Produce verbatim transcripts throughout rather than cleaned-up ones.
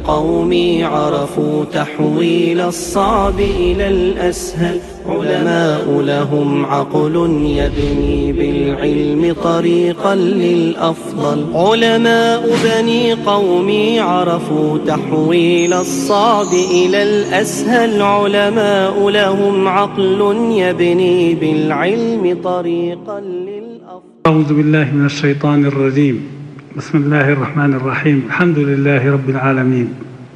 قومي عرفوا تحويل الصعب إلى الأسهل. علماء لهم عقل يبني بالعلم طريقا للأفضل. علماء بني قومي عرفوا تحويل الصعب إلى الأسهل. علماء لهم عقل يبني بالعلم طريقا للأفضل. أعوذ بالله من الشيطان الرجيم. بسم الله الرحمن الرحيم. الحمد لله رب العالمين،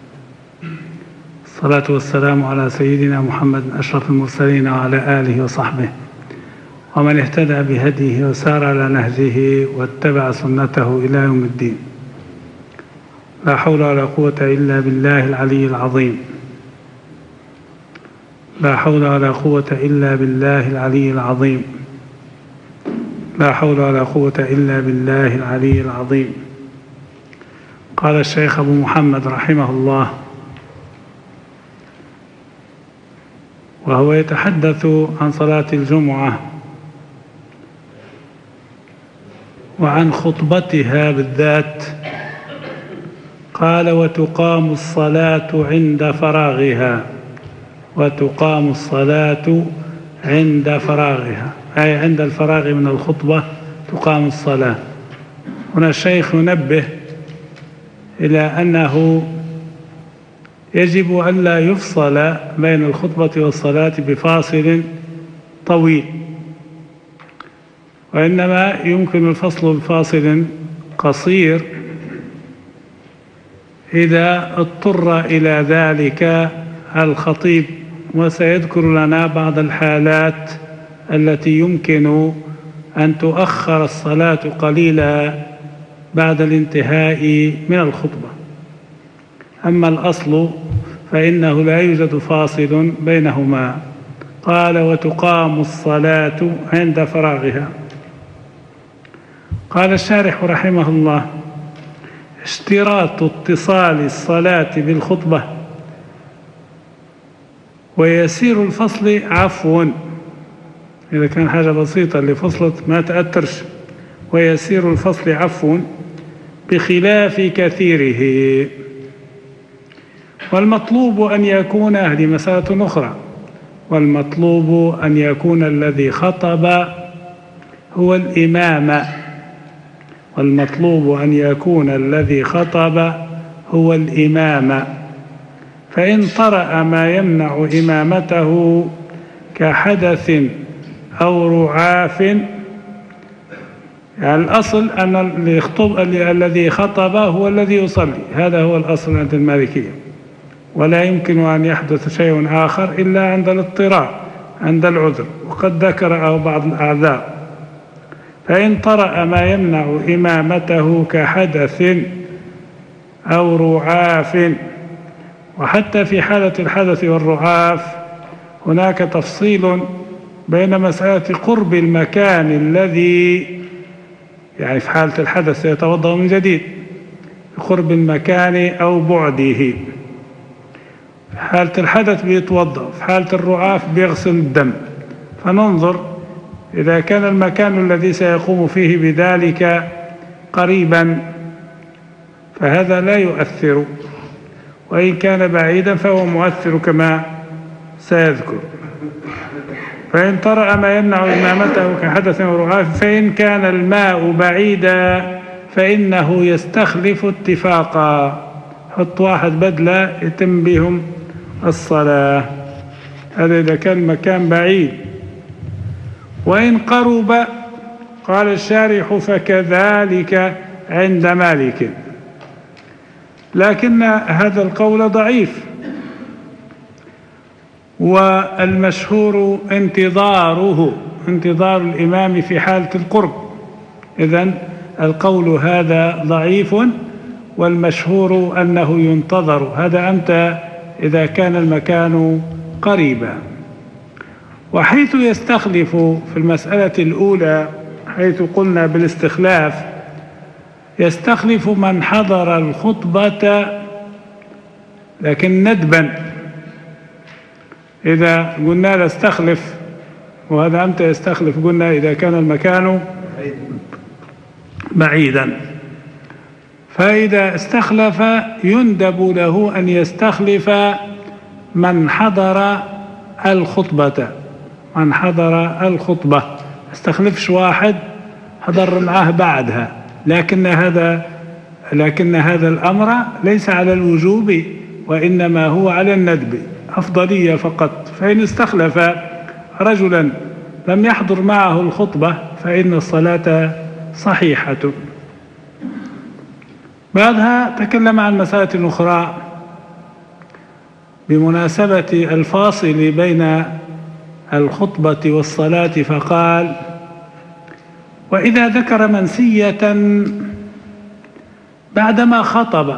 الصلاة والسلام على سيدنا محمد أشرف المرسلين وعلى آله وصحبه ومن اهتدى بهديه وسار على نهجه واتبع سنته إلى يوم الدين. لا حول ولا قوة إلا بالله العلي العظيم. لا حول ولا قوة إلا بالله العلي العظيم. لا حول ولا قوة إلا بالله العلي العظيم. قال الشيخ أبو محمد رحمه الله وهو يتحدث عن صلاة الجمعة وعن خطبتها بالذات، قال: وتقام الصلاة عند فراغها. وتقام الصلاة عند فراغها، أي عند الفراغ من الخطبة تقام الصلاة. هنا الشيخ ينبه إلى أنه يجب أن لا يفصل بين الخطبة والصلاة بفاصل طويل، وإنما يمكن الفصل بفاصل قصير إذا اضطر إلى ذلك الخطيب. وسيذكر لنا بعض الحالات التي يمكن أن تؤخر الصلاة قليلا بعد الانتهاء من الخطبة. أما الأصل فإنه لا يوجد فاصل بينهما. قال: وتقام الصلاة عند فراغها. قال الشارح رحمه الله: اشتراط اتصال الصلاة بالخطبة ويسير الفصل عفو، إذا كان حاجة بسيطة اللي فصلت ما تأثرش، ويسير الفصل عفو بخلاف كثيره. والمطلوب أن يكون، هذه مسألة أخرى، والمطلوب أن يكون الذي خطب هو الإمام. والمطلوب أن يكون الذي خطب هو الإمام. فإن طرأ ما يمنع إمامته كحدث أو رعاف، يعني الأصل أن الذي خطب هو الذي يصلي، هذا هو الأصل عند المالكية، ولا يمكن أن يحدث شيء آخر إلا عند الاضطرار، عند العذر، وقد ذكر بعض الأعذار. فإن طرأ ما يمنع إمامته كحدث أو رعاف، وحتى في حالة الحدث والرعاف هناك تفصيل بين مسألة قرب المكان الذي، يعني في حالة الحدث سيتوضأ من جديد، قرب المكان أو بعده. في حالة الحدث بيتوضأ، في حالة الرعاف بيغسل الدم. فننظر إذا كان المكان الذي سيقوم فيه بذلك قريبا فهذا لا يؤثر، وإن كان بعيدا فهو مؤثر كما سيذكر. فإن طرأ ما يمنع إمامته كحدث ورعاف، فإن كان الماء بعيدا فإنه يستخلف اتفاقا، حط واحد بدلة يتم بهم الصلاة. هذا إذا كان المكان بعيد. وإن قرب، قال الشارح: فكذلك عند مالك. لكن هذا القول ضعيف، والمشهور انتظاره، انتظار الإمام في حالة القرب. إذن القول هذا ضعيف، والمشهور أنه ينتظر. هذا أنت إذا كان المكان قريبا. وحيث يستخلف في المسألة الأولى، حيث قلنا بالاستخلاف، يستخلف من حضر الخطبة لكن ندبا. إذا قلنا لا استخلف، وهذا أنت يستخلف، قلنا إذا كان المكان بعيدا. فإذا استخلف يندب له أن يستخلف من حضر الخطبة من حضر الخطبة استخلفش واحد حضر معه بعدها، لكن هذا لكن هذا الأمر ليس على الوجوب وإنما هو على الندب، أفضلية فقط. فإن استخلف رجلا لم يحضر معه الخطبة فإن الصلاة صحيحة. بعدها تكلم عن مسائل أخرى بمناسبة الفاصل بين الخطبة والصلاة، فقال: وإذا ذكر منسية بعدما خطب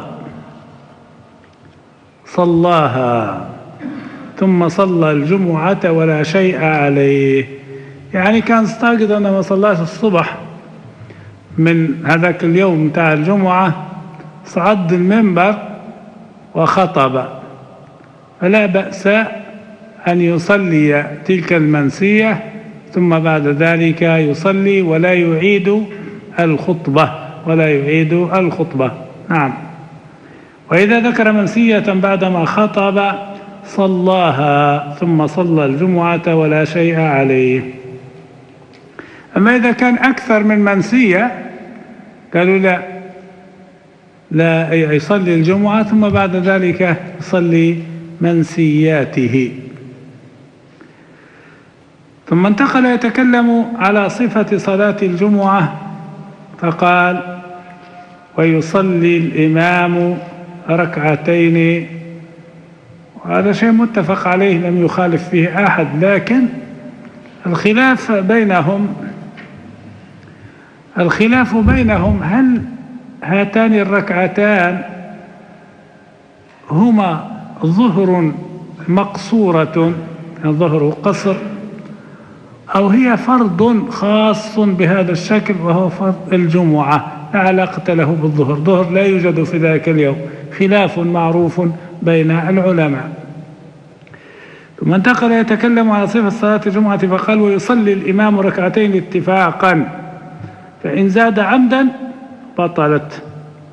صلاها ثم صلى الجمعة ولا شيء عليه، يعني كان استيقظ أنه ما صلاش الصبح من هذاك اليوم بتاع الجمعة، صعد المنبر وخطب، فلا بأس أن يصلي تلك المنسية ثم بعد ذلك يصلي ولا يعيد الخطبة ولا يعيد الخطبة. نعم. وإذا ذكر منسية بعدما خطب صلاها ثم صلى الجمعة ولا شيء عليه. أما إذا كان أكثر من منسية قالوا لا لا يصلي الجمعة ثم بعد ذلك يصلي منسياته. ثم انتقل يتكلم على صفة صلاة الجمعة فقال: ويصلي الإمام ركعتين، وهذا شيء متفق عليه لم يخالف فيه أحد، لكن الخلاف بينهم الخلاف بينهم هل هاتان الركعتان هما ظهر مقصورة ظهر قصر، أو هي فرض خاص بهذا الشكل وهو فرض الجمعة لا علاقة له بالظهر، ظهر لا يوجد في ذلك اليوم، خلاف معروف بين العلماء. ثم انتقل يتكلم على صفة صلاة الجمعة فقال: ويصلي الإمام ركعتين اتفاقا، فإن زاد عمدا بطلت.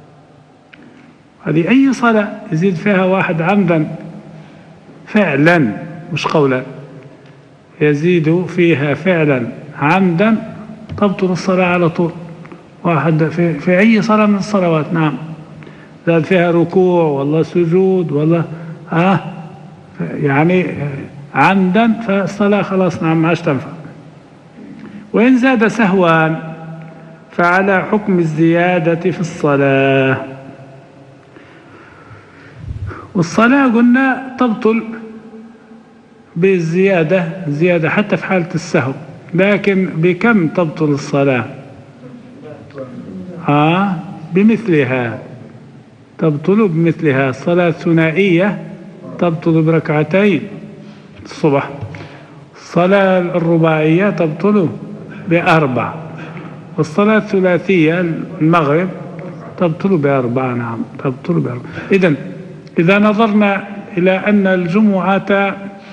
هذه أي صلاة يزيد فيها واحد عمدا فعلا مش قولا، يزيد فيها فعلا عمدا تبطل الصلاة على طول، واحد في, في أي صلاة من الصلوات. نعم. زاد فيها ركوع والله سجود والله آه يعني عمدا فالصلاة خلاص نعم ما عادش تنفع. وإن زاد سهوا فعلى حكم الزيادة في الصلاة. والصلاة قلنا تبطل بالزيادة زيادة حتى في حالة السهو، لكن بكم تبطل الصلاة؟ آه بمثلها تبطل بمثلها. الصلاة الثنائية تبطل بركعتين الصبح، الصلاة الرباعية تبطل بأربع، والصلاة الثلاثية المغرب تبطل بأربع. نعم تبطل بأربع. إذن إذا نظرنا إلى أن الجمعة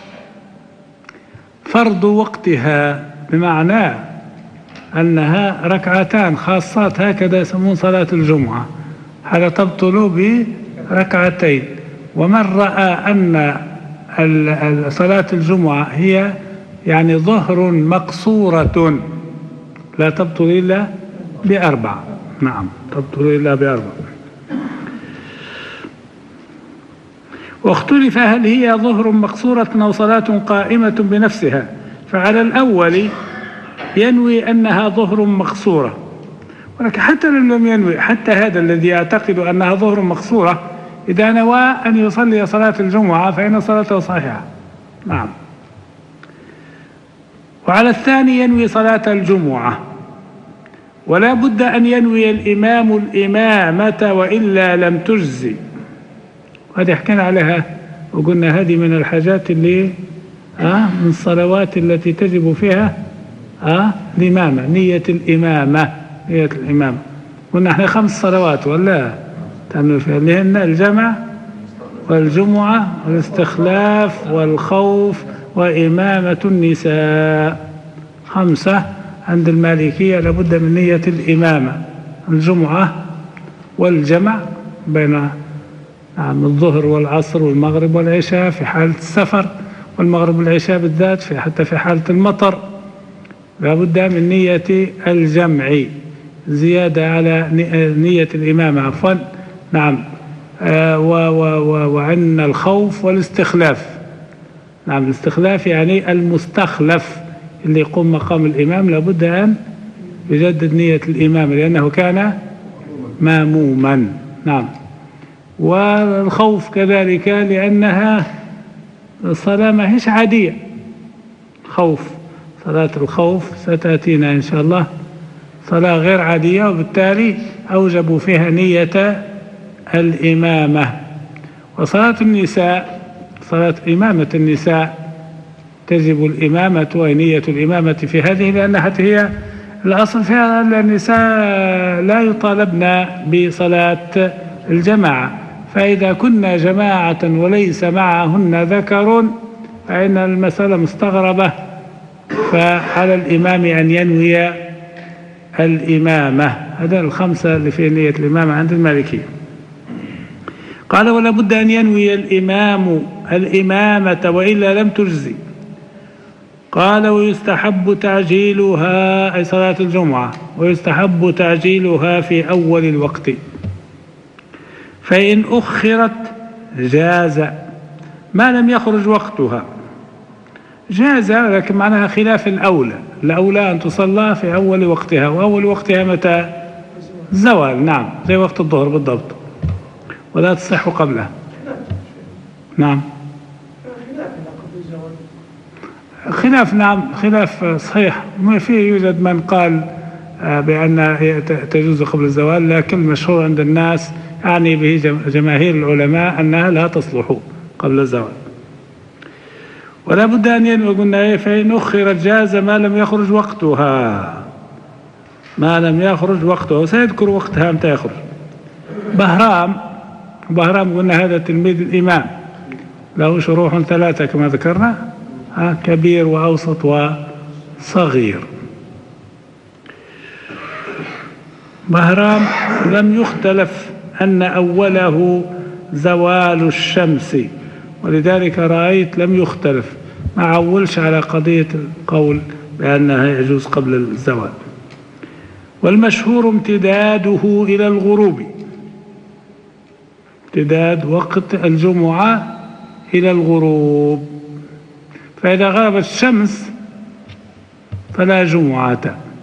فرض وقتها بمعنى أنها ركعتان خاصات هكذا يسمون صلاة الجمعة، هذا تبطل بركعتين. ومن رأى أن صلاة الجمعة هي يعني ظهر مقصورة لا تبطل إلا بأربع. نعم تبطل إلا بأربع. واختلف هل هي ظهر مقصورة أو صلاة قائمة بنفسها، فعلى الأول ينوي أنها ظهر مقصورة، ولكن حتى لم ينوي، حتى هذا الذي يعتقد أنها ظهر مقصورة إذا نوى أن يصلي صلاة الجمعة فإن صلاته صحيحة. نعم. وعلى الثاني ينوي صلاة الجمعة، ولا بد أن ينوي الإمام الإمامة وإلا لم تجزي. هذه حكينا عليها وقلنا هذه من الحاجات اللي آه من الصلوات التي تجب فيها آه الإمامة، نية الإمامة نية الإمامة. قلنا احنا خمس صلوات ولا تعملوا فيها اللي هن الجمع والجمعة والاستخلاف والخوف وإمامة النساء، خمسة عند المالكية لابد من نية الإمامة، الجمعة والجمع بين نعم الظهر والعصر والمغرب والعشاء في حالة السفر، والمغرب والعشاء بالذات في حتى في حالة المطر لا بد من نية الجمع زيادة على نية الإمامة عفوا نعم آه وعن الخوف والاستخلاف. نعم الاستخلاف يعني المستخلف اللي يقوم مقام الإمام لابد أن يجدد نية الإمامة لأنه كان ماموما. نعم والخوف كذلك لأنها صلاة ما هيش عادية، خوف صلاة الخوف ستأتينا إن شاء الله صلاة غير عادية، وبالتالي أوجبوا فيها نية الإمامة. وصلاة النساء صلاة إمامة النساء تجب الإمامة ونية الإمامة في هذه لأنها هي الأصل فيها النساء لا يطالبن بصلاة الجماعة، فإذا كنا جماعة وليس معهن ذكر فإن المسألة مستغربة، فعلى الإمام أن ينوي الإمامة. هذا الخمسة اللي في نية الإمامة عند المالكية. قال ولا بد أن ينوي الإمام الإمامة وإلا لم تجزي. قال ويستحب تعجيلها أي صلاة الجمعة، ويستحب تعجيلها في أول الوقت، فإن أخرت جاز ما لم يخرج وقتها. جاز لكن معناها خلاف الأولى، الأولى أن تصلى في أول وقتها، وأول وقتها متى؟ الزوال. نعم زي وقت الظهر بالضبط، ولا تصح قبله. نعم خلاف نعم خلاف صحيح، ما فيه يوجد من قال بأن تجوز قبل الزوال، لكن المشهور عند الناس يعني به جماهير العلماء أنها لا تصلح قبل الزوال. ولا بد أن ينوي قلنا إيه فإن أخرت جاز ما لم يخرج وقتها، ما لم يخرج وقتها، وسيذكر وقتها متى يخرج. بهرام بهرام قلنا هذا تلميذ الإمام له شروح ثلاثة كما ذكرنا، كبير وأوسط وصغير. بهرام لم يختلف أن أوله زوال الشمس، ولذلك رأيت لم يختلف، ما عولش على قضية القول بأنها يجوز قبل الزوال. والمشهور امتداده إلى الغروب، امتداد وقت الجمعة إلى الغروب، فإذا غابت الشمس فلا جمعة.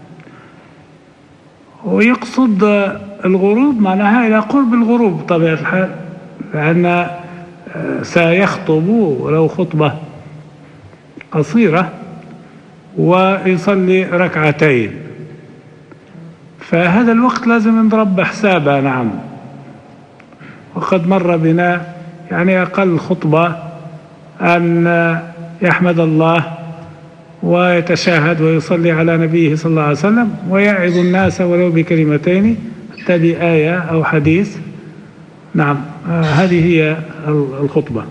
ويقصد الغروب معناها إلى قرب الغروب بطبيعة الحال، لأن سيخطب ولو خطبة قصيرة ويصلي ركعتين، فهذا الوقت لازم نضرب حسابه. نعم وقد مر بنا يعني أقل خطبة أن يحمد الله ويتشاهد ويصلي على نبيه صلى الله عليه وسلم ويعظ الناس ولو بكلمتين حتى بآية أو حديث. نعم آه هذه هي الخطبة.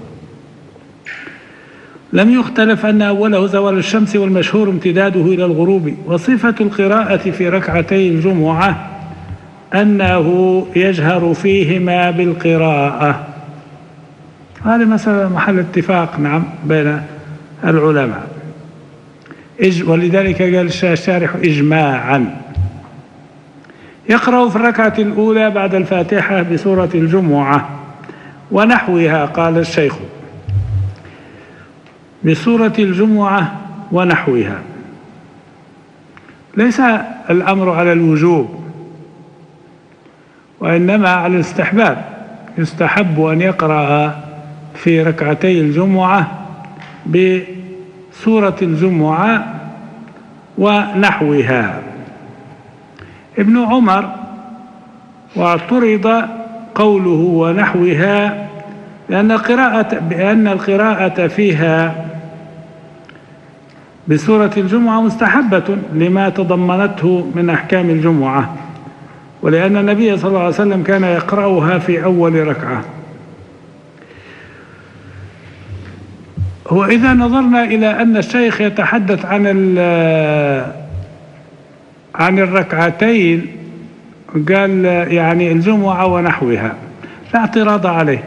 لم يختلف أن أوله زوال الشمس، والمشهور امتداده إلى الغروب. وصفة القراءة في ركعتي الجمعة أنه يجهر فيهما بالقراءة، هذا مثلا محل اتفاق نعم بين العلماء، ولذلك قال الشارح إجماعا. يقرأ في الركعة الأولى بعد الفاتحة بسورة الجمعة ونحوها، قال الشيخ بسورة الجمعة ونحوها، ليس الأمر على الوجوب وإنما على الاستحباب. يستحب أن يقرأ في ركعتي الجمعة بسورة الجمعة ونحوها. ابن عمر واعترض قوله ونحوها لأن القراءة بأن القراءة فيها بسورة الجمعة مستحبة لما تضمنته من أحكام الجمعة، ولأن النبي صلى الله عليه وسلم كان يقرأها في أول ركعة. وإذا نظرنا إلى أن الشيخ يتحدث عن عن الركعتين قال يعني الجمعة ونحوها لا اعتراض عليه،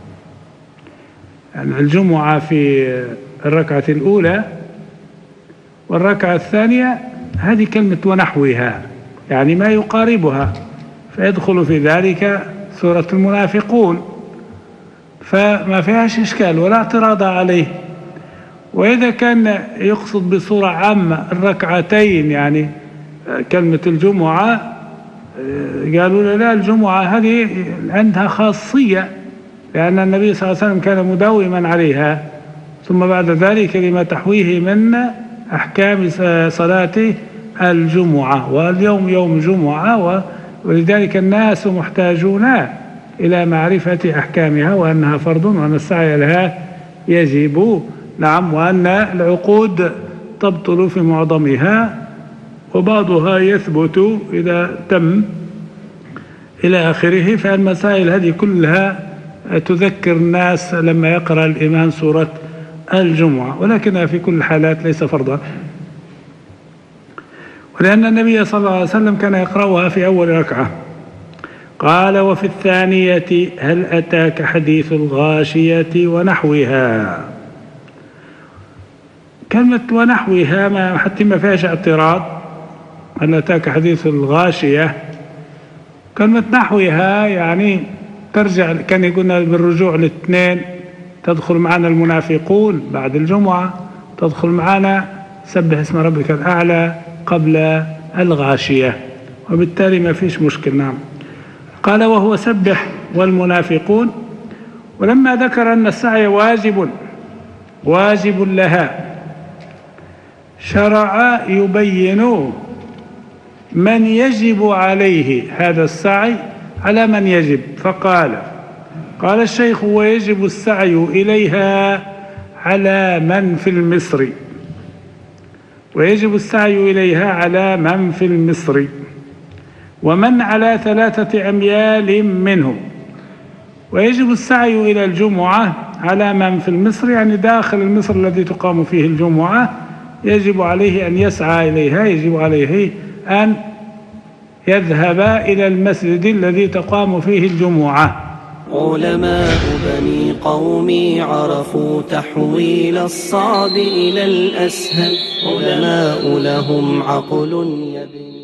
يعني الجمعة في الركعة الأولى والركعة الثانية هذه كلمة ونحوها يعني ما يقاربها، فيدخل في ذلك سورة المنافقون، فما فيهاش إشكال ولا اعتراض عليه. وإذا كان يقصد بصورة عامة الركعتين يعني كلمة الجمعة، قالوا لا الجمعة هذه عندها خاصية لأن النبي صلى الله عليه وسلم كان مداوما عليها، ثم بعد ذلك لما تحويه من أحكام صلاة الجمعة، واليوم يوم جمعة ولذلك الناس محتاجون إلى معرفة أحكامها وأنها فرض وأن السعي لها يجب، نعم، وأن العقود تبطل في معظمها وبعضها يثبت إذا تم إلى آخره. فالمسائل هذه كلها تذكر الناس لما يقرأ الإمام سورة الجمعة، ولكنها في كل الحالات ليس فرضا، ولأن النبي صلى الله عليه وسلم كان يقرأها في أول ركعة. قال وفي الثانية هل أتاك حديث الغاشية ونحوها. كلمة ونحوها ما حتى ما فيهاش اعتراض، هل أتاك حديث الغاشية. كلمة نحوها يعني ترجع، كان يقولنا بالرجوع للاثنين، تدخل معنا المنافقون بعد الجمعة، تدخل معنا سبح اسم ربك الأعلى قبل الغاشية، وبالتالي ما فيش مشكل. نعم. قال وهو سبح والمنافقون. ولما ذكر أن السعي واجب واجب لها شرع يبين من يجب عليه هذا السعي على من يجب، فقال قال الشيخ ويجب السعي إليها على من في المصر، ويجب السعي إليها على من في المصر ومن على ثلاثة أميال منه، ويجب السعي إلى الجمعة على من في المصر يعني داخل المصر الذي تقام فيه الجمعة، يجب عليه أن يسعى إليها، يجب عليه أن يذهب إلى المسجد الذي تقام فيه الجمعة. علماء بني قومي عرفوا تحويل الصعب إلى الأسهل، علماء لهم عقل يبني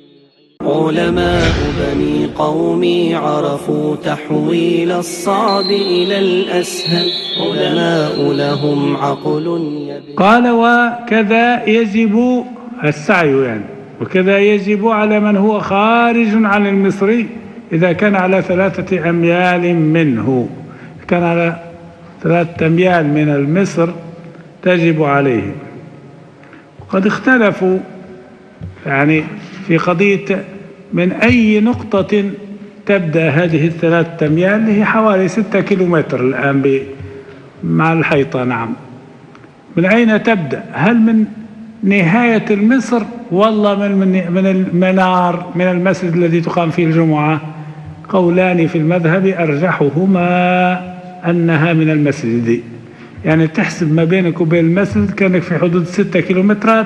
علماء بني قومي عرفوا تحويل الصعب إلى الأسهل، علماء لهم عقل يبني. قال وكذا يجب السعي يعني، وكذا يجب على من هو خارج عن المصري إذا كان على ثلاثة أميال منه، كان على ثلاثة أميال من المصر تجب عليه. وقد اختلفوا يعني في قضية من أي نقطة تبدأ هذه الثلاثة أميال اللي هي حوالي ستة كيلومتر الآن مع الحيطة. نعم. من أين تبدأ؟ هل من نهاية المصر والله من من المنار من المسجد الذي تقام فيه الجمعة؟ قولان في المذهب أرجحهما أنها من المسجد، يعني تحسب ما بينك وبين المسجد كأنك في حدود ستة كيلومترات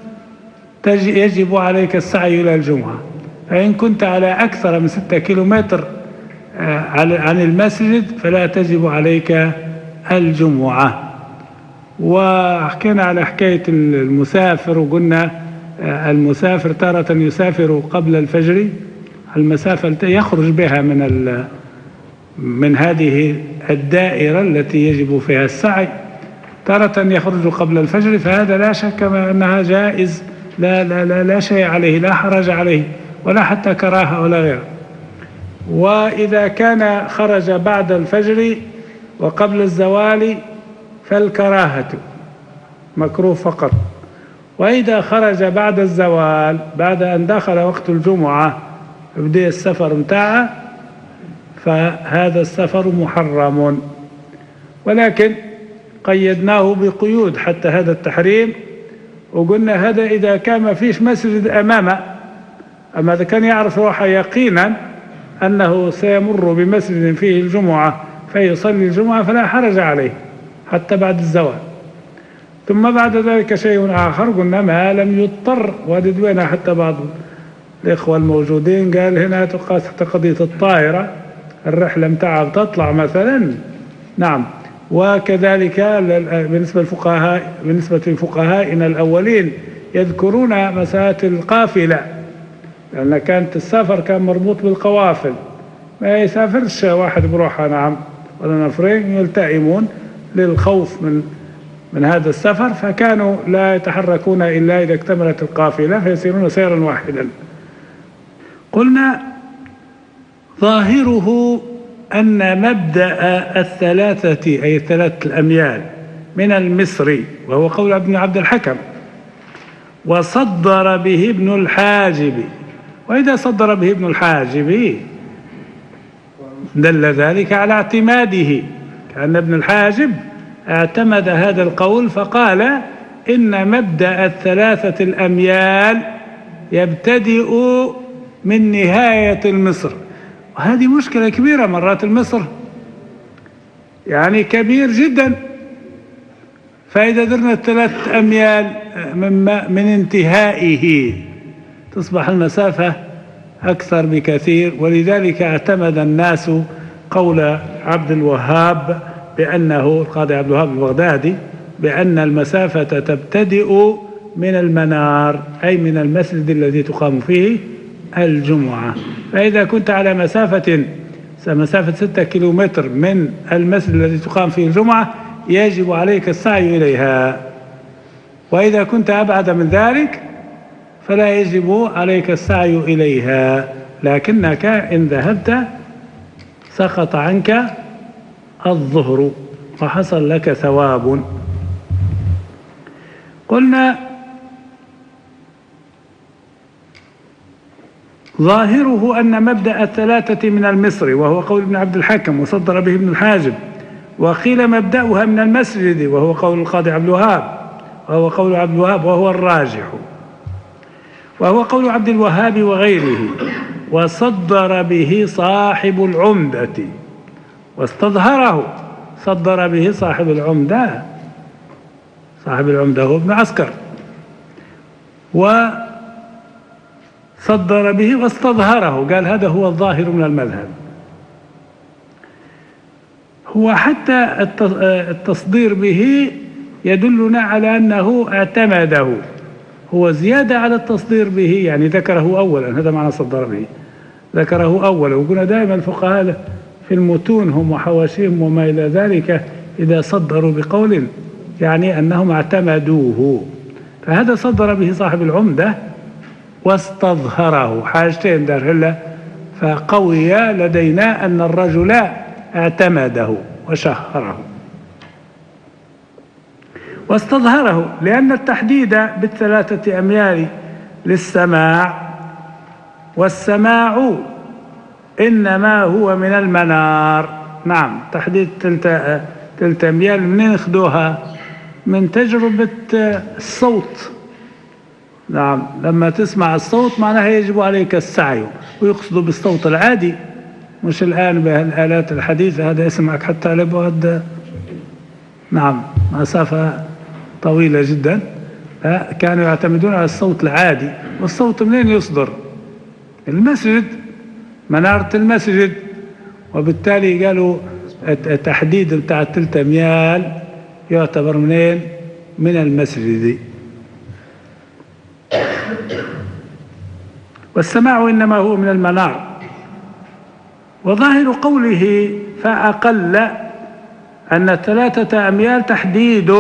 يجب عليك السعي إلى الجمعة. فإن كنت على أكثر من ستة كيلومتر عن المسجد فلا تجب عليك الجمعة. وحكينا على حكاية المسافر وقلنا المسافر تارة يسافر قبل الفجر، المسافة يخرج بها من من هذه الدائرة التي يجب فيها السعي، تارة يخرج قبل الفجر، فهذا لا شك أنها جائز، لا, لا, لا, لا شيء عليه، لا حرج عليه ولا حتى كراهة ولا غير. وإذا كان خرج بعد الفجر وقبل الزوال فالكراهة مكروه فقط، وإذا خرج بعد الزوال بعد أن دخل وقت الجمعة يبدأ السفر متاعه فهذا السفر محرم، ولكن قيدناه بقيود حتى هذا التحريم، وقلنا هذا إذا كان ما فيش مسجد أمامه، أما إذا كان يعرف روحه يقينا أنه سيمر بمسجد فيه الجمعة فيصلي الجمعة فلا حرج عليه حتى بعد الزوال. ثم بعد ذلك شيء آخر قلنا ما لم يضطر، وددونا حتى بعض الإخوة الموجودين، قال هنا تقاس حتى قضية الطائرة، الرحلة متاعها بتطلع مثلا. نعم. وكذلك بالنسبة للفقهاء بالنسبة لفقهائنا الأولين يذكرون مسافة القافلة، لأن كانت السفر كان مربوط بالقوافل، ما يسافرش واحد بروحه. نعم. ولا نفرين يلتئمون للخوف من من هذا السفر، فكانوا لا يتحركون إلا إذا اكتملت القافلة فيسيرون سيرا واحدا. قلنا ظاهره أن مبدأ الثلاثة أي ثلاثة الأميال من المصري، وهو قول ابن عبد الحكم، وصدر به ابن الحاجب. وإذا صدر به ابن الحاجب دل ذلك على اعتماده، كأن ابن الحاجب اعتمد هذا القول فقال إن مبدأ الثلاثة الأميال يبتدئ من نهاية المصر. وهذه مشكلة كبيرة مرات، المصر يعني كبير جدا، فإذا درنا الثلاث أميال من, من انتهائه تصبح المسافة أكثر بكثير. ولذلك اعتمد الناس قول عبد الوهاب بأنه القاضي عبد الوهاب البغدادي بأن المسافة تبتدئ من المنار، أي من المسجد الذي تقام فيه الجمعة. فإذا كنت على مسافة مسافة ستة كيلومتر من المسجد الذي تقام فيه الجمعة يجب عليك السعي إليها، وإذا كنت أبعد من ذلك فلا يجب عليك السعي إليها، لكنك إن ذهبت سقط عنك الظهر وحصل لك ثواب. قلنا ظاهره أن مبدأ الثلاثة من المصري، وهو قول ابن عبد الحكم وصدر به ابن الحاجب، وقيل مبدأها من المسجد، وهو قول القاضي عبد الوهاب وهو قول عبد الوهاب وهو الراجح، وهو قول عبد الوهاب وغيره. وصدر به صاحب العمدة، واستظهره صدر به صاحب العمدة، صاحب العمدة هو ابن عسكر، وصدر به واستظهره، قال هذا هو الظاهر من المذهب. هو حتى التصدير به يدلنا على أنه اعتمده، هو زيادة على التصدير به، يعني ذكره أولا، هذا معنى صدر به، ذكره أولا. وقلنا دائما الفقهاء في المتون هم وحواشيهم وما إلى ذلك إذا صدروا بقول يعني أنهم اعتمدوه، فهذا صدر به صاحب العمدة واستظهره، حاجتين دار هلا، فقوي لدينا أن الرجل اعتمده وشهره واستظهره، لأن التحديد بالثلاثة أميال للسماع، والسماع إنما هو من المنار. نعم. تحديد تلت تلت أميال منين ناخذوها؟ من تجربة الصوت. نعم. لما تسمع الصوت معناها يجب عليك السعي، ويقصد بالصوت العادي، مش الآن بهالآلات الحديثة هذا يسمعك حتى لبعد نعم مسافة طويلة جدا. كانوا يعتمدون على الصوت العادي، والصوت منين يصدر؟ المسجد، منارة المسجد، وبالتالي قالوا التحديد بتاع الثلاث أميال يعتبر منين؟ من المسجد. والسماع إنما هو من المنار. وظاهر قوله فأقل أن ثلاثة أميال تحديد،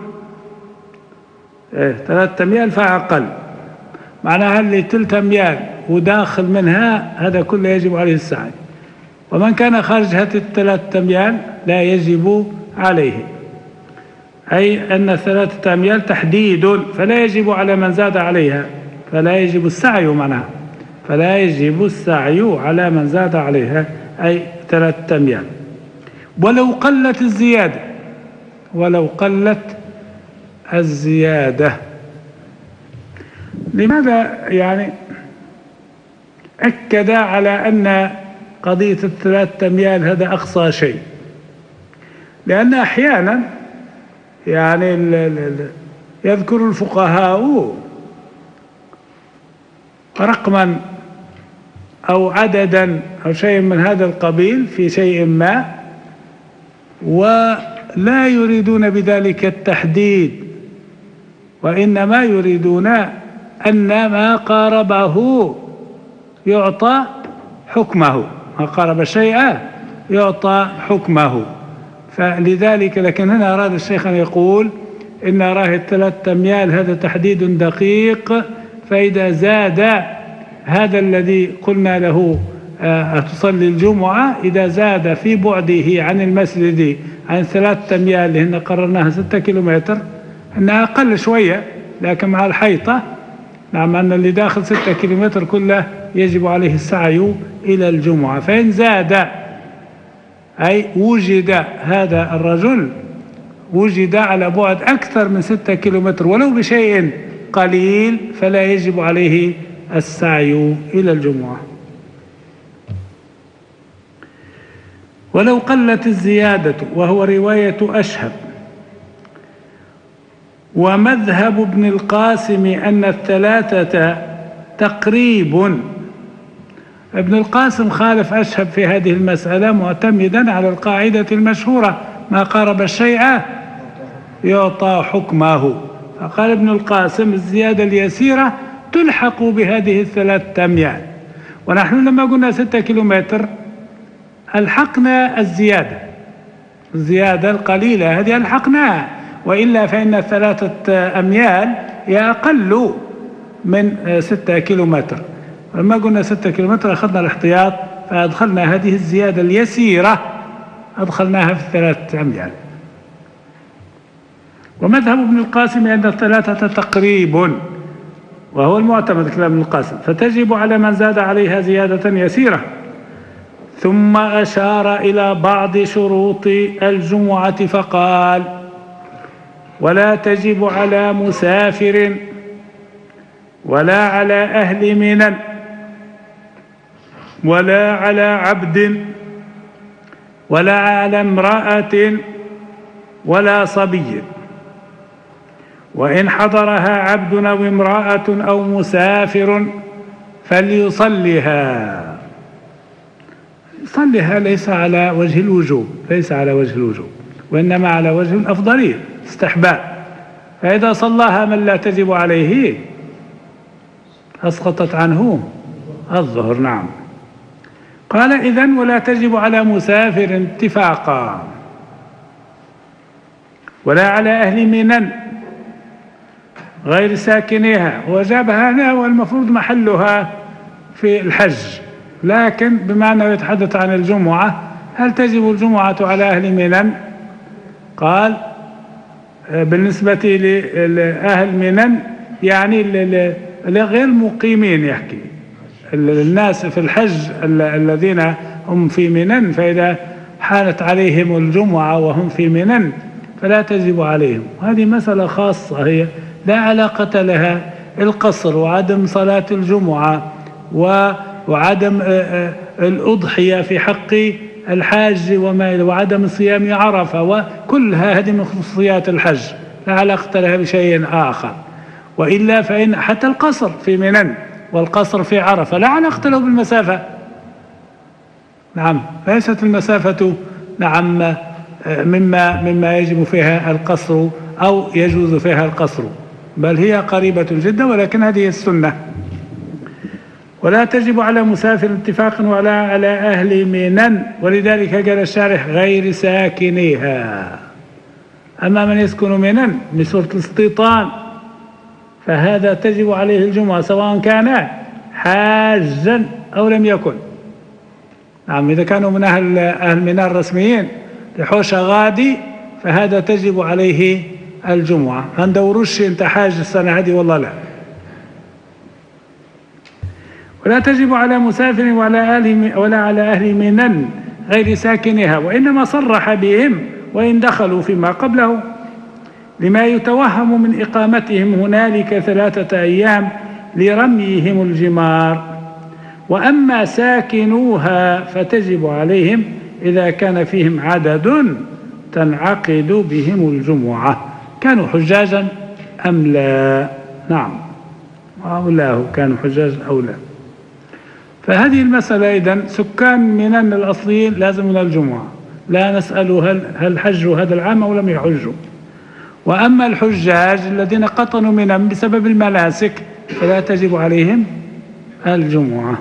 إيه ثلاثة أميال فأقل، معناها اللي ثلاثة أميال وداخل منها هذا كله يجب عليه السعي، ومن كان خارج هذه الثلاثة أميال لا يجب عليه، أي أن ثلاثة أميال تحديد فلا يجب على من زاد عليها، فلا يجب السعي معناها، فلا يجب السعي على من زاد عليها، أي ثلاثة أميال. ولو قلت الزيادة، ولو قلت الزيادة. لماذا يعني أكد على أن قضية الثلاثة أميال هذا أقصى شيء؟ لأن أحيانا يعني ال ال يذكر الفقهاء رقما أو عددا أو شيء من هذا القبيل في شيء ما، ولا يريدون بذلك التحديد، وإنما يريدون أن ما قاربه يعطى حكمه، ما قارب الشيء يعطى حكمه. فلذلك لكن هنا أراد الشيخ أن يقول إن راه الثلاثة أميال هذا تحديد دقيق، فإذا زاد هذا الذي قلنا له تصلي الجمعة، إذا زاد في بعده عن المسجد عن ثلاثة أميال اللي هنا قررناها ستة كيلومتر، إنها أقل شوية لكن مع الحيطة، نعم أن اللي داخل ستة كيلومتر كله يجب عليه السعي إلى الجمعة. فإن زاد أي وجد هذا الرجل وجد على بعد أكثر من ستة كيلومتر ولو بشيء قليل، فلا يجب عليه السعي إلى الجمعة. ولو قلت الزيادة، وهو رواية أشهب ومذهب ابن القاسم أن الثلاثة تقريب. ابن القاسم خالف أشهب في هذه المسألة معتمدا على القاعدة المشهورة ما قارب الشيء يعطى حكمه، فقال ابن القاسم الزيادة اليسيرة تلحق بهذه الثلاثة أميال، ونحن لما قلنا ستة كيلومتر ألحقنا الزيادة الزيادة القليلة هذه ألحقناها، وإلا فإن الثلاثة أميال هي أقل من ستة كيلومتر. لما قلنا ستة كيلومتر أخذنا الاحتياط فأدخلنا هذه الزيادة اليسيرة أدخلناها في الثلاثة أميال. ومذهب ابن القاسم أن الثلاثة تقريب، وهو المعتمد كلام ابن القاسم، فتجب على من زاد عليها زيادة يسيرة. ثم أشار إلى بعض شروط الجمعة فقال: ولا تجب على مسافر ولا على أهل منى ولا على عبد ولا على امرأة ولا صبي، وإن حضرها عبد أو امرأة أو مسافر فليصلها. يصليها ليس على وجه الوجوب ليس على وجه الوجوب وإنما على وجه الأفضلية استحباب، فإذا صلاها من لا تجب عليه أسقطت عنه الظهر. نعم. قال: إذن ولا تجب على مسافر اتفاقا ولا على أهل منى غير ساكنيها، وجابها هنا والمفروض محلها في الحج، لكن بما أنه يتحدث عن الجمعة هل تجب الجمعة على أهل منى؟ قال: بالنسبة لأهل منى يعني غير مقيمين، يحكي الناس في الحج الذين هم في منى، فإذا حانت عليهم الجمعة وهم في منى فلا تجب عليهم. هذه مسألة خاصة هي لا علاقة لها القصر وعدم صلاة الجمعة وعدم الأضحية في حق الحاج وما وعدم صيام عرفة، وكلها هذه من خصوصيات الحج لا علاقة لها بشيء آخر. وإلا فإن حتى القصر في منى والقصر في عرفة لا علاقة له بالمسافة. نعم، ليست المسافة نعم مما مما يجب فيها القصر أو يجوز فيها القصر، بل هي قريبة جدا، ولكن هذه السنة. ولا تجب على مسافر اتفاقا ولا على أهل منى، ولذلك قال الشارح غير ساكنيها. أما من يسكن منى من سورة الاستيطان فهذا تجب عليه الجمعة سواء كان حاجا أو لم يكن. نعم، إذا كانوا من أهل أهل منى الرسميين لحوشة غادي فهذا تجب عليه الجمعة. ما ندورش أنت حاج السنة هذه والله لا. ولا تجب على مسافر ولا أهل ولا على أهل منى غير ساكنها، وإنما صرح بهم وإن دخلوا فيما قبله لما يتوهم من إقامتهم هنالك ثلاثة أيام لرميهم الجمار. وأما ساكنوها فتجب عليهم إذا كان فيهم عدد تنعقد بهم الجمعة، كانوا حجاجا أم لا. نعم، أو لا كانوا حجاجا أو لا. فهذه المسألة إذن سكان منن الأصليين لازم من الجمعة، لا نسأل هل, هل حجوا هذا العام أو لم يحجوا. وأما الحجاج الذين قطنوا منهم بسبب المناسك فلا تجب عليهم الجمعة.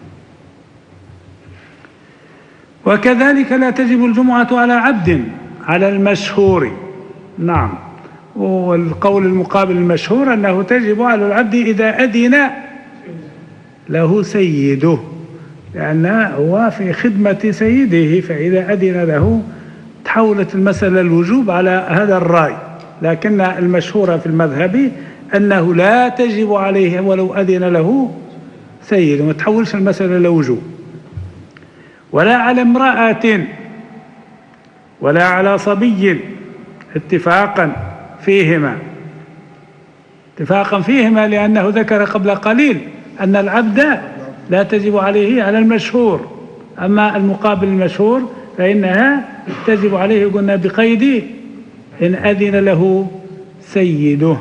وكذلك لا تجب الجمعة على عبد على المشهور. نعم، والقول المقابل المشهور أنه تجب على العبد إذا أذن له سيده، لأنه هو في خدمة سيده، فإذا أذن له تحولت المسألة الوجوب على هذا الرأي. لكن المشهور في المذهب أنه لا تجب عليه ولو أذن له سيده، ما تحولش المسألة لوجوب. ولا على امرأة ولا على صبي، اتفاقا فيهما اتفاقا فيهما لأنه ذكر قبل قليل أن العبد لا تجب عليه على المشهور، أما المقابل المشهور فإنها تجب عليه، قلنا بقيد إن أذن له سيده.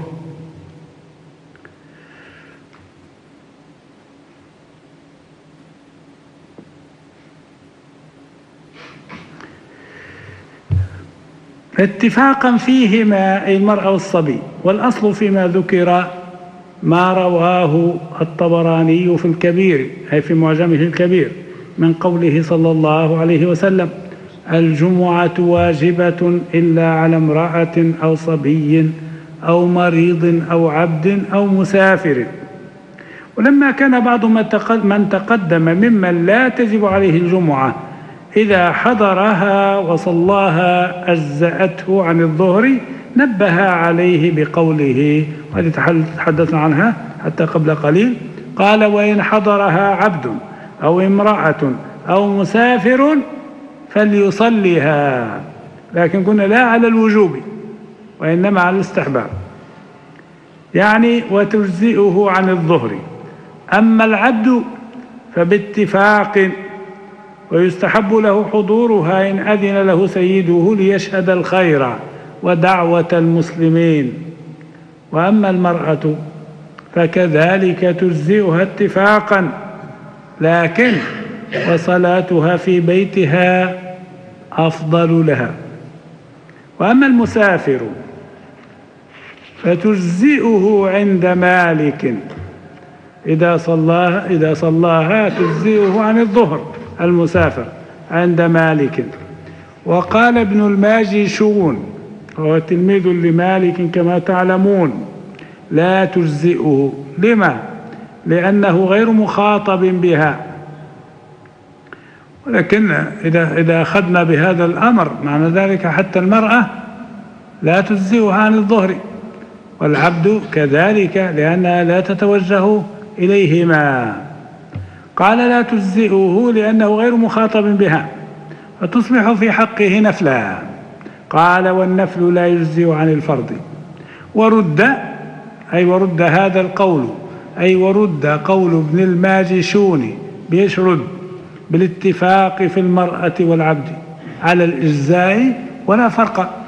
اتفاقا فيهما أي المرأة والصبي. والأصل فيما ذكر ما رواه الطبراني في الكبير أي في معجمه الكبير من قوله صلى الله عليه وسلم: الجمعة واجبة إلا على امرأة أو صبي أو مريض أو عبد أو مسافر. ولما كان بعض من تقدم ممن لا تجب عليه الجمعة إذا حضرها وصلاها أجزأته عن الظهر نبه عليه بقوله، وهذه تحدثنا عنها حتى قبل قليل، قال: وإن حضرها عبد أو امرأة أو مسافر فليصليها. لكن قلنا لا على الوجوب وإنما على الاستحباب، يعني وتجزئه عن الظهر. أما العبد فباتفاق، ويستحب له حضورها إن أذن له سيده ليشهد الخير ودعوة المسلمين. وأما المرأة فكذلك تجزئها اتفاقا، لكن وصلاتها في بيتها أفضل لها. وأما المسافر فتجزئه عند مالك إذا صلاها إذا صلاها تجزئه عن الظهر المسافر عند مالك. وقال ابن الماجشون وهو تلميذ لمالك كما تعلمون: لا تجزئه. لما؟ لأنه غير مخاطب بها. ولكن إذا إذا أخذنا بهذا الأمر معنى ذلك حتى المرأة لا تجزئها عن الظهر، والعبد كذلك لأنها لا تتوجه إليهما. قال: لا تجزئه لأنه غير مخاطب بها فتصبح في حقه نفلا. قال: والنفل لا يجزئ عن الفرض. ورد أي ورد هذا القول أي ورد قول ابن الماجشون بيشرد بالاتفاق في المرأة والعبد على الإجزاء ولا فرق.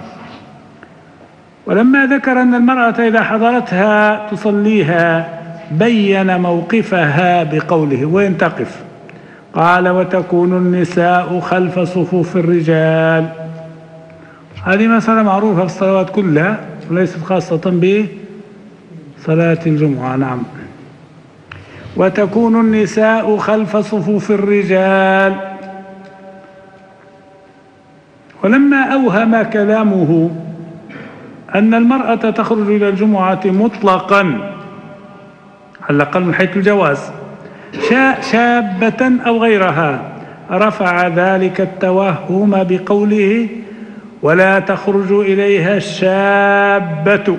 ولما ذكر أن المرأة إذا حضرتها تصليها بين موقفها بقوله: وين تقف؟ قال: وتكون النساء خلف صفوف الرجال. هذه مسألة معروفة في الصلوات كلها وليست خاصة بصلاة الجمعة. نعم. وتكون النساء خلف صفوف الرجال. ولما أوهم كلامه أن المرأة تخرج إلى الجمعة مطلقا على الأقل من حيث الجواز شابة أو غيرها، رفع ذلك التوهم بقوله: ولا تخرج إليها الشابة.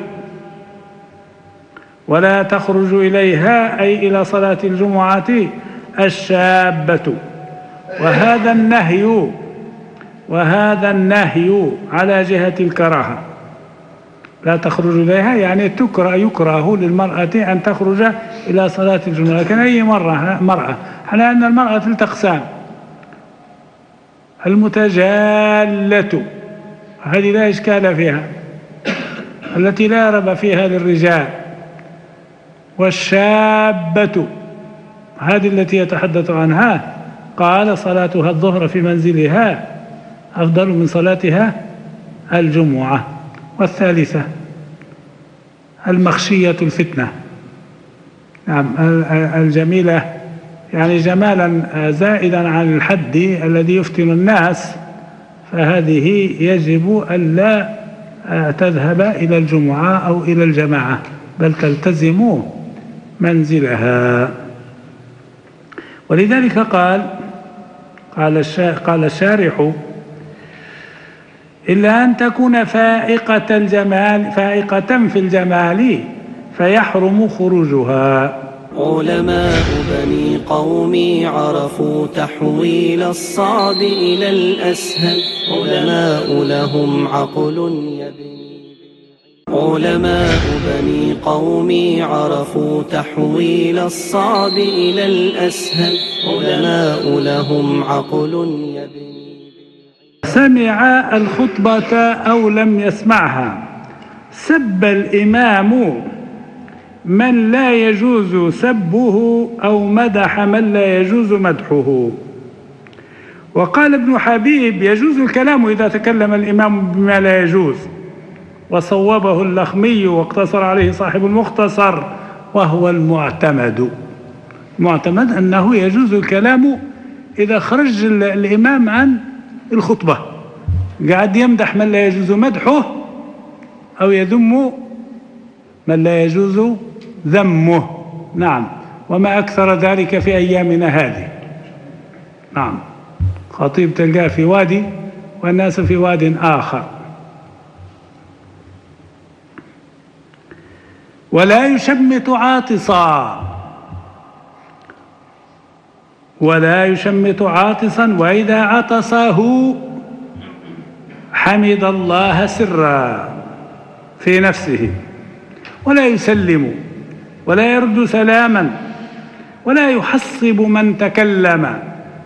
ولا تخرج إليها أي إلى صلاة الجمعة الشابة. وهذا النهي وهذا النهي على جهة الكراهة. لا تخرج إليها يعني تكره يكره للمرأة أن تخرج إلى صلاة الجمعة. لكن أي مرة مرأة على أن المرأة لتقسام: المتجالة هذه لا إشكال فيها، التي لا رب فيها للرجال، والشابة هذه التي يتحدث عنها قال صلاتها الظهر في منزلها أفضل من صلاتها الجمعة. والثالثة المخشية الفتنة، نعم الجميلة يعني جمالا زائدا عن الحد الذي يفتن الناس، فهذه يجب ألا تذهب إلى الجمعة أو إلى الجماعة بل تلتزم منزلها. ولذلك قال قال قال الشارح إلا أن تكون فائقة الجمال فائقة في الجمال فيحرم خروجها. علماء بني قومي عرفوا تحويل الصعب إلى الأسهل، علماء لهم عقل يبني. علماء بني قومي عرفوا تحويل الصعب إلى الأسهل، علماء لهم عقل يبني. سمع الخطبة أو لم يسمعها، سب الإمام من لا يجوز سبه أو مدح من لا يجوز مدحه. وقال ابن حبيب يجوز الكلام إذا تكلم الإمام بما لا يجوز، وصوبه اللخمي واقتصر عليه صاحب المختصر، وهو المعتمد. المعتمد أنه يجوز الكلام إذا خرج الإمام عن الخطبة، قاعد يمدح من لا يجوز مدحه أو يذم من لا يجوز ذمه. نعم، وما أكثر ذلك في أيامنا هذه. نعم، خطيب تلقاه في وادي والناس في واد آخر. ولا يشمت عاطصا، ولا يشمت عاطصا، وإذا عطسه حمد الله سرا في نفسه، ولا يسلم ولا يرد سلاما، ولا يحصب من تكلم،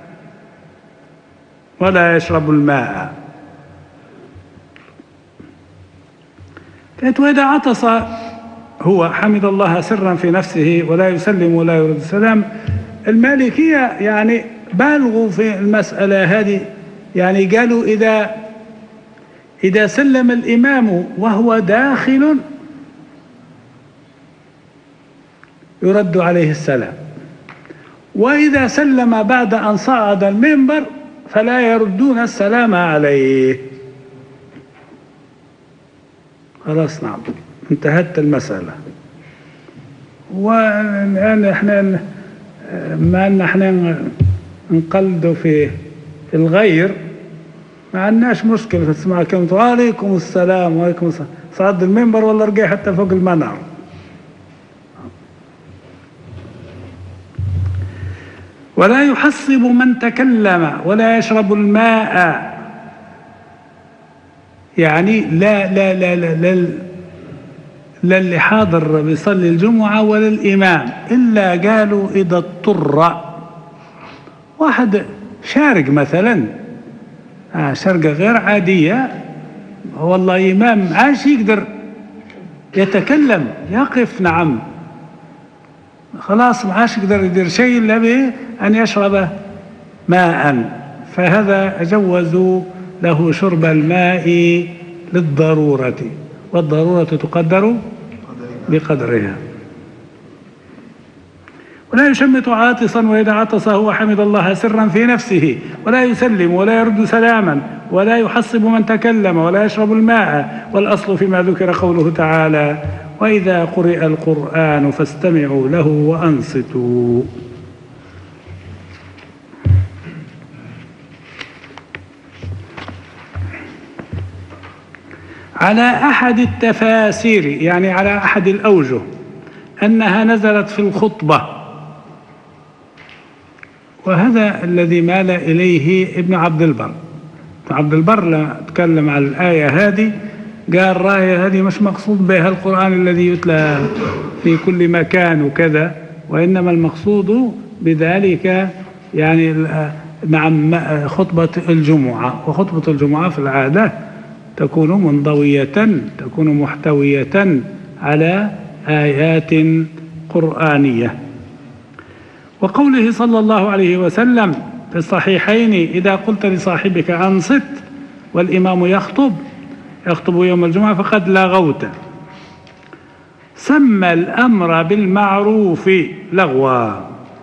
ولا يشرب الماء. وإذا عطس هو حمد الله سرا في نفسه ولا يسلم ولا يرد السلام. المالكية يعني بالغوا في المسألة هذه، يعني قالوا إذا إذا سلم الإمام وهو داخل يرد عليه السلام، وإذا سلم بعد أن صعد المنبر فلا يردون السلام عليه. خلاص، نعم، انتهت المسألة. والآن احنا ما أن احنا نقلد في في الغير ما عندناش مشكلة، تسمع كلمة وعليكم السلام وعليكم السلام، صعد المنبر ولا رجع حتى فوق المنار. ولا يحصب من تكلم ولا يشرب الماء، يعني لا لا لا لا, لا لا اللي حاضر بيصلي الجمعة ولا الإمام، إلا قالوا إذا اضطر واحد شارق مثلا، آه شرقة غير عادية، والله إمام عاش يقدر يتكلم يقف، نعم خلاص ما عاش يقدر يدير شيء إلا به أن يشرب ماء، فهذا جوزوا له شرب الماء للضرورة، والضرورة تقدر بقدرها. ولا يشمت عاطصا، وإذا عطس هو حمد الله سرا في نفسه، ولا يسلم ولا يرد سلاما، ولا يحصب من تكلم، ولا يشرب الماء. والأصل فيما ذكر قوله تعالى وإذا قرئ القرآن فاستمعوا له وأنصتوا. على أحد التفاسير، يعني على أحد الأوجه، أنها نزلت في الخطبة، وهذا الذي مال إليه ابن عبد البر. ابن عبد البر لما تكلم عن الآية هذه قال الآية هذه مش مقصود بها القرآن الذي يتلى في كل مكان وكذا، وإنما المقصود بذلك يعني نعم خطبة الجمعة. وخطبة الجمعة في العادة تكون منضوية، تكون محتوية على آيات قرآنية. وقوله صلى الله عليه وسلم في الصحيحين: إذا قلت لصاحبك أنصت والإمام يخطب يخطب يوم الجمعة فقد لغوت. سمى الأمر بالمعروف لغوا.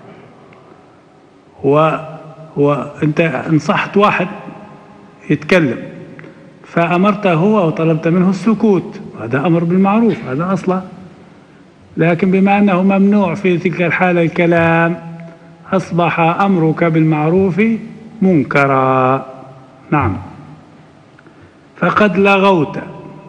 وأنت نصحت واحد يتكلم فأمرته وطلبت منه السكوت، هذا أمر بالمعروف، هذا أصلا. لكن بما أنه ممنوع في تلك الحالة الكلام أصبح أمرك بالمعروف منكرا. نعم، فقد لغوت.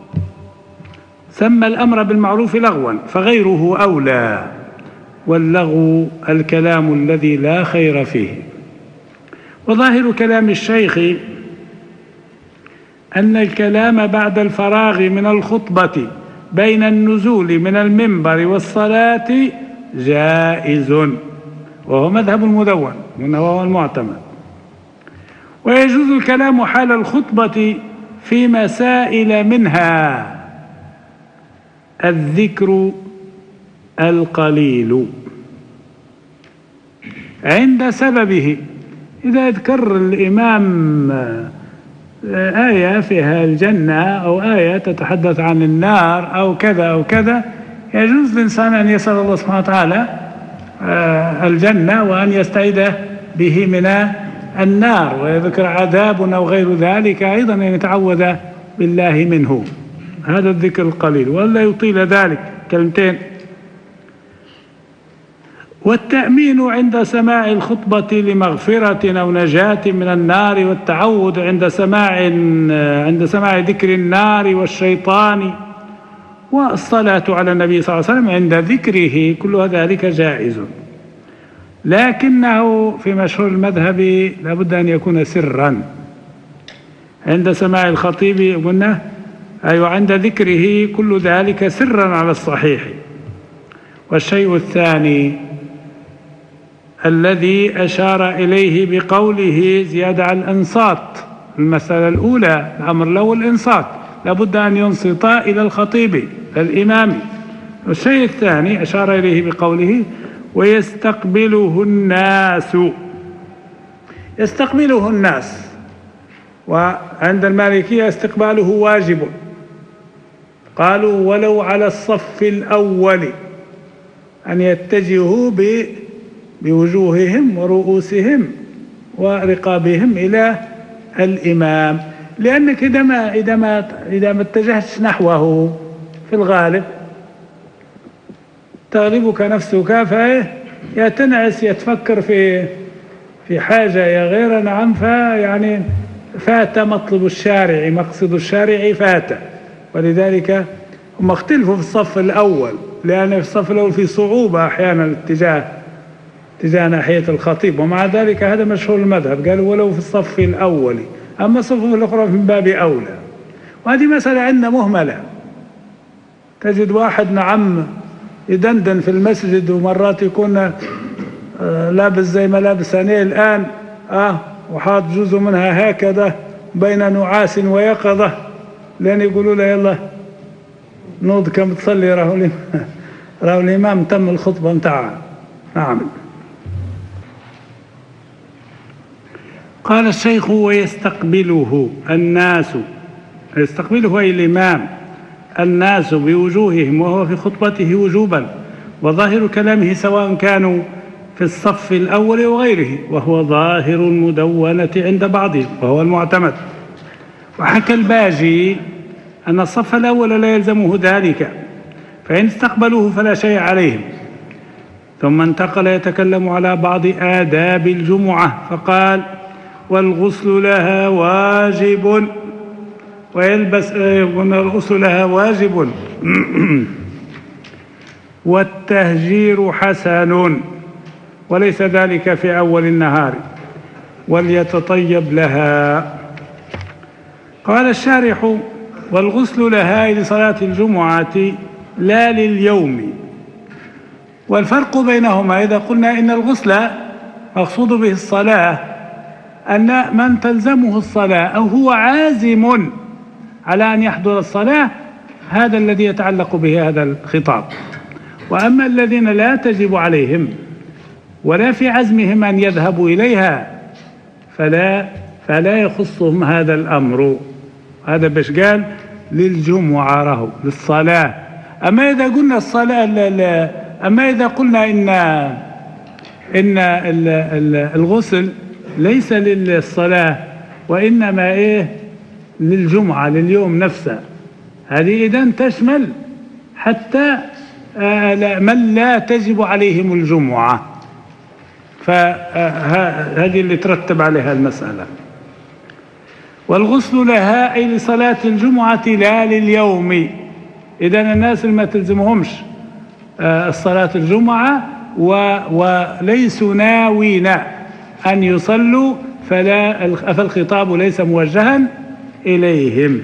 سمى الأمر بالمعروف لغوا فغيره أولى، واللغو الكلام الذي لا خير فيه. وظاهر كلام الشيخ أن الكلام بعد الفراغ من الخطبة بين النزول من المنبر والصلاة جائز، وهو مذهب المدون وهو المعتمد. ويجوز الكلام حال الخطبة في مسائل، منها الذكر القليل عند سببه. إذا يذكر الإمام آية فيها الجنة أو آية تتحدث عن النار أو كذا أو كذا، يجوز للإنسان أن يسأل الله سبحانه وتعالى الجنة وأن يستعيذ به من النار، ويذكر عذاب أو غير ذلك أيضا أن يتعوذ بالله منه. هذا الذكر القليل، ولا يطيل ذلك كلمتين. والتأمين عند سماع الخطبة لمغفرة أو نجاة من النار، والتعوذ عند سماع عند سماع ذكر النار والشيطان، والصلاة على النبي صلى الله عليه وسلم عند ذكره، كل ذلك جائز. لكنه في مشهور المذهب لابد أن يكون سرا عند سماع الخطيب، قلنا أيوة عند ذكره، كل ذلك سرا على الصحيح. والشيء الثاني الذي أشار إليه بقوله زيادة على الإنصات، المسألة الأولى الأمر له الإنصات، لابد أن ينصت إلى الخطيب الإمام. والشيء الثاني أشار إليه بقوله ويستقبله الناس. يستقبله الناس، وعند المالكية استقباله واجب، قالوا ولو على الصف الأول، أن يتجهوا بوجوههم ورؤوسهم ورقابهم إلى الإمام، لأنك إذا ما إذا ما إذا ما اتجهت نحوه في الغالب تغلبك نفسك، فيا تنعس يتفكر في في حاجة يا غير نعم، فيعني فات مطلب الشارع، مقصد الشارع فات. ولذلك هم اختلفوا في الصف الأول، لأن في الصف الأول في صعوبة أحيانا الاتجاه اتجاه ناحية الخطيب، ومع ذلك هذا مشهور المذهب، قالوا ولو في الصف الأول، أما الصفوف الأخرى من باب أولى. وهذه مسألة عندنا مهملة، تجد واحد نعم يدندن في المسجد، ومرات يكون آه لابس زي ما لابس أنا الآن آه وحاط جزء منها هكذا بين نعاس ويقظة، لأن يقولوا له يلا نوض كم تصلي، راهو راهو الإمام تم الخطبة متاعه. نعم. قال الشيخ ويستقبله الناس، يستقبله أي الإمام الناس بوجوههم وهو في خطبته وجوبا، وظاهر كلامه سواء كانوا في الصف الأول وغيره، وهو ظاهر المدونة عند بعضهم وهو المعتمد. وحكى الباجي أن الصف الأول لا يلزمه ذلك، فإن استقبلوه فلا شيء عليهم. ثم انتقل يتكلم على بعض آداب الجمعة، فقال والغسل لها واجب، ويلبس الغسل لها واجب والتهجير حسن، وليس ذلك في أول النهار، وليتطيب لها. قال الشارح والغسل لها لصلاة الجمعة لا لليوم. والفرق بينهما إذا قلنا إن الغسل مقصود به الصلاة، أن من تلزمه الصلاة أو هو عازم على أن يحضر الصلاة، هذا الذي يتعلق به هذا الخطاب. وأما الذين لا تجب عليهم ولا في عزمهم أن يذهبوا إليها فلا فلا يخصهم هذا الأمر. هذا باش قال للجمعة راهو للصلاة. أما إذا قلنا الصلاة لا لا أما إذا قلنا إن إن الغسل ليس للصلاة وإنما إيه للجمعة لليوم نفسه، هذه إذن تشمل حتى من لا تجب عليهم الجمعة، فهذه اللي ترتب عليها المسألة. والغسل لها أي لصلاة الجمعة لا لليوم. إذن الناس اللي ما تلزمهمش الصلاة الجمعة وليسوا ناوين أن يصلوا فلا فالخطاب ليس موجها إليهم.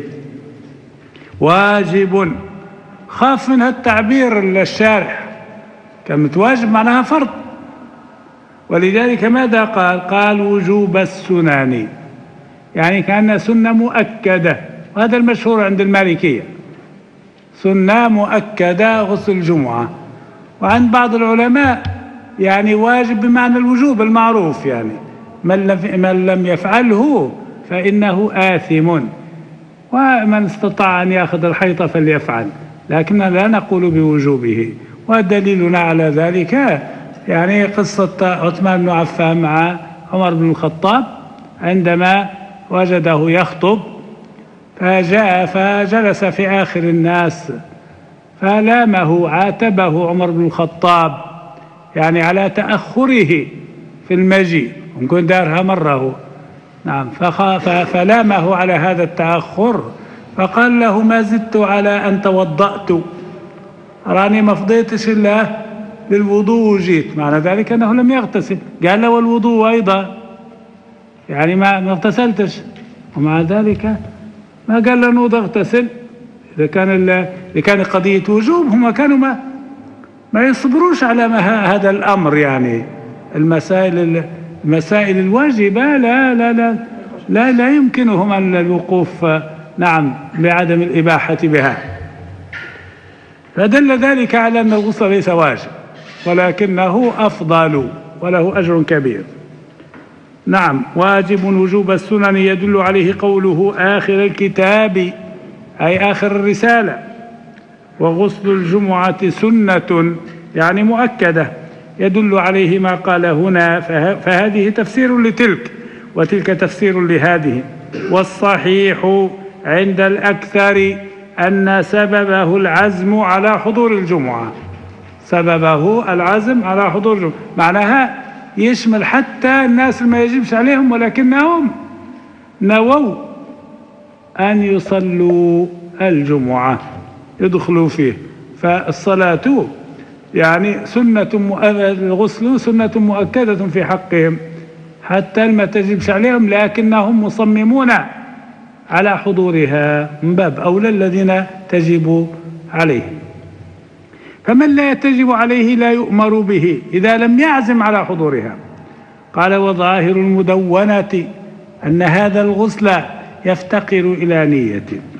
واجب خاف منها التعبير الشارح، كلمة واجب معناها فرض، ولذلك ماذا قال؟ قال وجوب السنن، يعني كأنها سنة مؤكدة، وهذا المشهور عند المالكية، سنة مؤكدة غسل الجمعة. وعند بعض العلماء يعني واجب بمعنى الوجوب المعروف، يعني من لم يفعله فإنه آثم، ومن استطاع أن يأخذ الحيطة فليفعل، لكننا لا نقول بوجوبه. ودليلنا على ذلك يعني قصة عثمان بن عفان مع عمر بن الخطاب عندما وجده يخطب فجاء فجلس في آخر الناس فلامه عاتبه عمر بن الخطاب يعني على تأخره في المجيء، ونكون دارها مرة نعم، فلامه على هذا التأخر، فقال له ما زدت على أن توضأت، راني ما فضيتش إلا للوضوء وجيت، معنى ذلك أنه لم يغتسل. قال له والوضوء أيضا، يعني ما اغتسلتش، ومع ذلك ما قال له نوض اغتسل. إذا كان إذا كان قضية وجوب هم كانوا ما ما يصبروش على ما هذا الأمر، يعني المسائل المسائل الواجبة لا لا لا لا, لا يمكنهم أن الوقوف نعم بعدم الإباحة بها. فدل ذلك على أن الغسل ليس واجب ولكنه أفضل وله أجر كبير. نعم، واجب وجوب السنن يدل عليه قوله آخر الكتاب أي آخر الرسالة. وغسل الجمعة سنة يعني مؤكدة يدل عليه ما قال هنا، فهذه تفسير لتلك وتلك تفسير لهذه. والصحيح عند الأكثر أن سببه العزم على حضور الجمعة، سببه العزم على حضور الجمعة، معناها يشمل حتى الناس ما يجبش عليهم ولكنهم نووا أن يصلوا الجمعة يدخلوا فيه. فالصلاة يعني سنة مؤكدة، الغسل سنة مؤكدة في حقهم حتى ما تجبش عليهم، لكنهم مصممون على حضورها من باب أولى الذين تجب عليه. فمن لا تجب عليه لا يؤمر به إذا لم يعزم على حضورها. قال وظاهر المدونة أن هذا الغسل يفتقر إلى نية،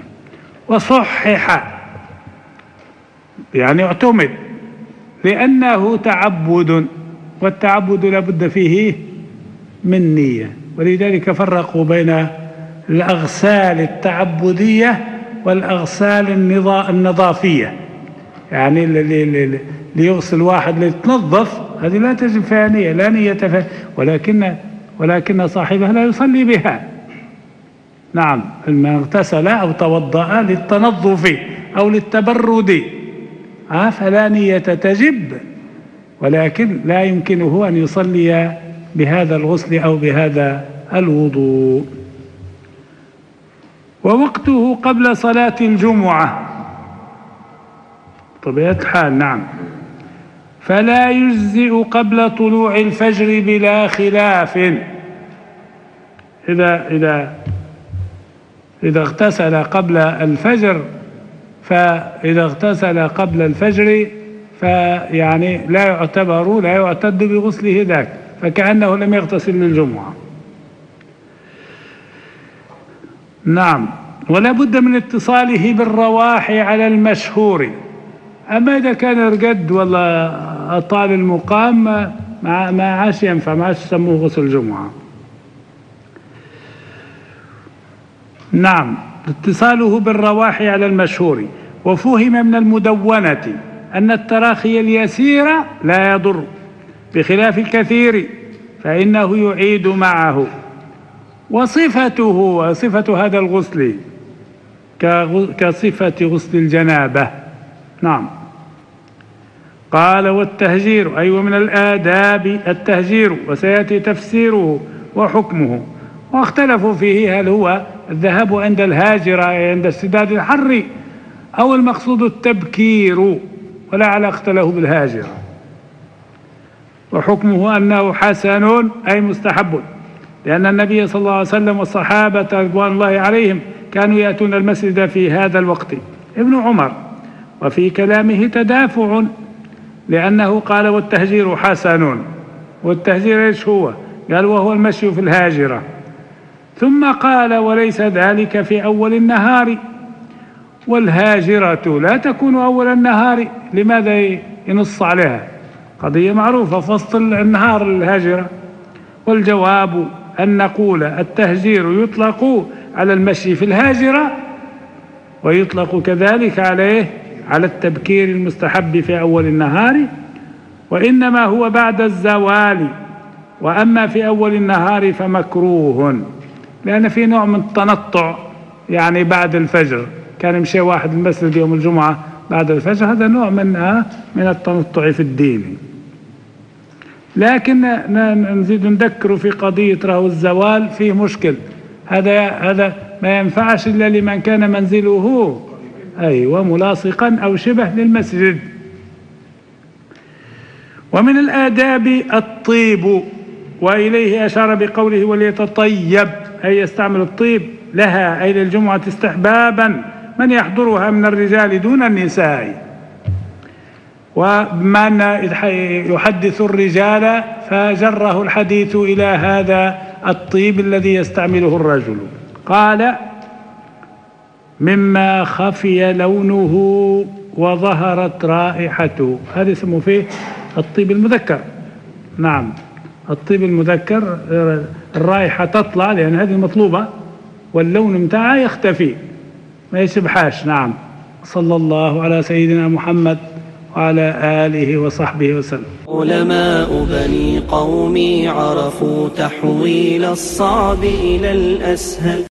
وصحح يعني اعتمد لأنه تعبد، والتعبد لابد فيه من نية، ولذلك فرقوا بين الأغسال التعبدية والأغسال النظافية، يعني اللي يغسل واحد ليتنظف هذه لا تجب فيها نية، لا نية فيها، ولكن ولكن صاحبها لا يصلي بها. نعم، من اغتسل أو توضأ للتنظف أو للتبرد آه فلا نية تجب، ولكن لا يمكنه أن يصلي بهذا الغسل أو بهذا الوضوء. ووقته قبل صلاة الجمعة طبيعة الحال نعم، فلا يجزئ قبل طلوع الفجر بلا خلاف. إذا إذا إذا اغتسل قبل الفجر، فإذا اغتسل قبل الفجر فيعني لا يعتبر لا يعتد بغسله ذاك، فكأنه لم يغتسل للجمعة. نعم، ولا بد من اتصاله بالرواح على المشهور. أما إذا كان رقد ولا أطال المقام ما ما عادش ينفع، ما عادش يسموه غسل جمعة. نعم. اتصاله بالرواحي على المشهور. وفهم من المدونة أن التراخي اليسير لا يضر بخلاف الكثير فإنه يعيد معه. وصفته وصفة هذا الغسل كصفة غسل الجنابة. نعم. قال والتهجير أي ومن الآداب التهجير، وسيأتي تفسيره وحكمه. واختلفوا فيه هل هو الذهاب عند الهاجرة عند اشتداد الحر أو المقصود التبكير، ولا علاقة له بالهاجرة. وحكمه أنه حسن أي مستحب، لأن النبي صلى الله عليه وسلم والصحابة رضوان الله عليهم كانوا يأتون المسجد في هذا الوقت. ابن عمر وفي كلامه تدافع، لأنه قال والتهجير حسن. والتهجير ايش هو؟ قال وهو المشي في الهاجرة. ثم قال وليس ذلك في أول النهار، والهاجرة لا تكون أول النهار. لماذا ينص عليها؟ قضية معروفة في وسط النهار الهاجرة. والجواب أن نقول التهجير يطلق على المشي في الهاجرة، ويطلق كذلك عليه على التبكير المستحب في أول النهار، وإنما هو بعد الزوال. وأما في أول النهار فمكروه، لأن في نوع من التنطع، يعني بعد الفجر كان يمشي واحد المسجد يوم الجمعة بعد الفجر، هذا نوع من من التنطع في الدين. لكن نزيد نذكر في قضية راهو الزوال فيه مشكل، هذا هذا ما ينفعش إلا لمن كان منزله أيوة ملاصقا أو شبه للمسجد. ومن الآداب الطيب، وإليه أشار بقوله وليتطيب أي يستعمل الطيب لها أي للجمعة استحبابا من يحضرها من الرجال دون النساء. وبما أن يحدث الرجال فجره الحديث إلى هذا الطيب الذي يستعمله الرجل. قال مما خفي لونه وظهرت رائحته، هذا اسمه فيه الطيب المذكر. نعم، الطيب المذكر الرائحة تطلع لأن هذه المطلوبة، واللون متاعها يختفي ما يشبحاش. نعم. صلى الله على سيدنا محمد وعلى آله وصحبه وسلم. علماء بني قومي عرفوا تحويل الصعب إلى الأسهل.